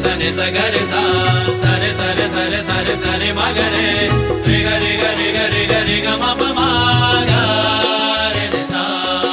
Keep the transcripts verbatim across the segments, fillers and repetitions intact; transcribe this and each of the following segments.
सने सगरे सा सरे सरे सरे सरे सरे मगरे रे ग रे ग रे ग रे ग रे ग म प म ग रे रे सा।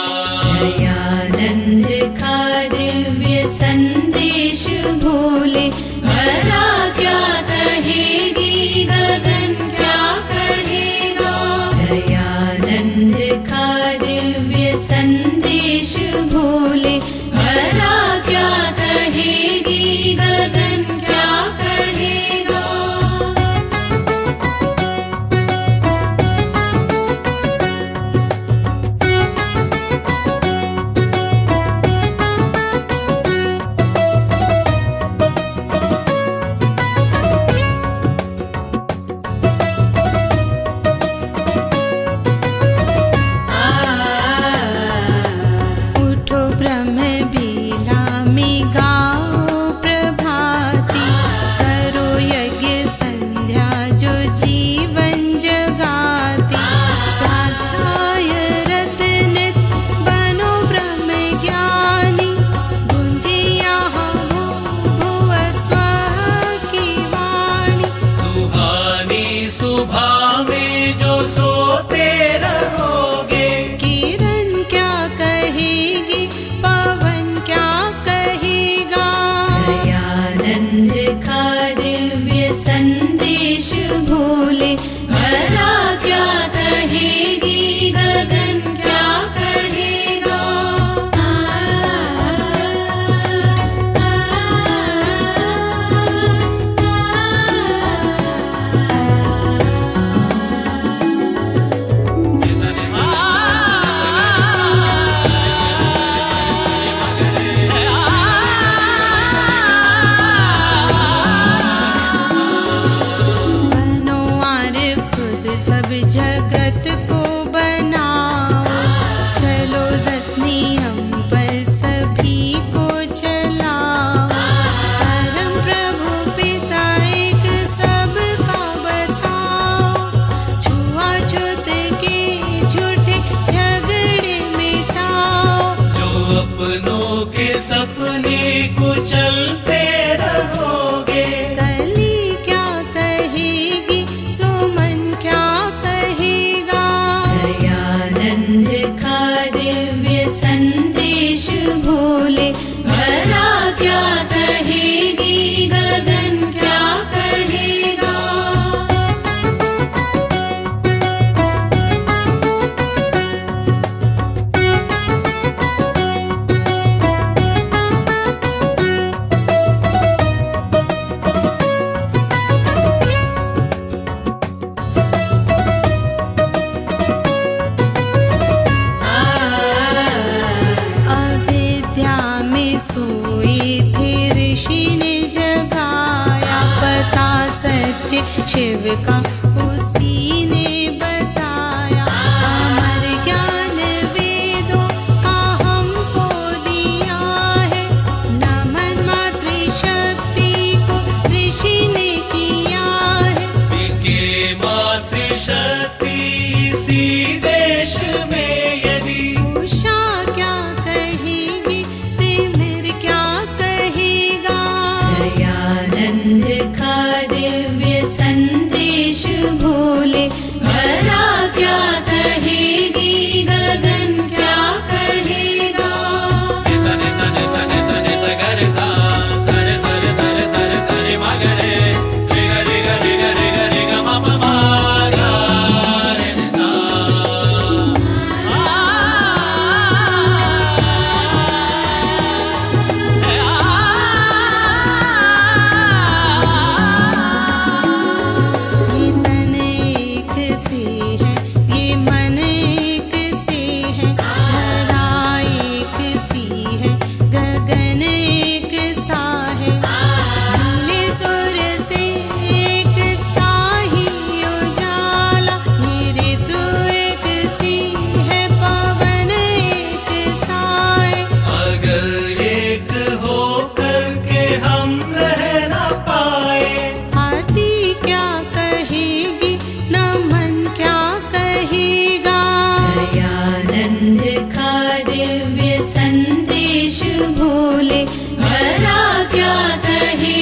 दयानंद का दिव्य संदेश भोले धरा क्या कहेगी गगन क्या कहेगा। दयानंद का दिव्य संदेश भोले धरा क्या कहेगी गगन क्या कहेगा। भोले धरा क्या कहेगी गगन क्या कहेगा। सब जगत को बनाओ चलो दस नियम पर सभी को चलाओ। परम प्रभु पिता एक सबका बताओ छुआछूत के झूठे झगड़े मिटाओ। जो अपनों के सपने को चलते रहोगे कली क्या कहेगी सो मन क्या कहेगा। दयानंद का दिव्य संदेश भोले धरा क्या कहेगी गगन क्या कहेगा। सोए थे ऋषि ने जगाया पता सच शिव का उसी ने बताया। अमर ज्ञान वेदों का हमको दिया है नमन मातृशक्ति को ऋषि ने किया है। बिके मातृशक्ति इसी देश में यदि उषा क्या कहेगी क्या कहेगा। दयानंद का दिव्य संदेश भोले धरा क्या कहेगी गगन क्या कहेगा। सने सने सने सने सगरे सा सरे सरे सरे सरे सरे मगरे रे ग रे ग रे ग रे ग रे ग म प म ग रे रे सा। दिव्य संदेश भोले भला क्या कहे।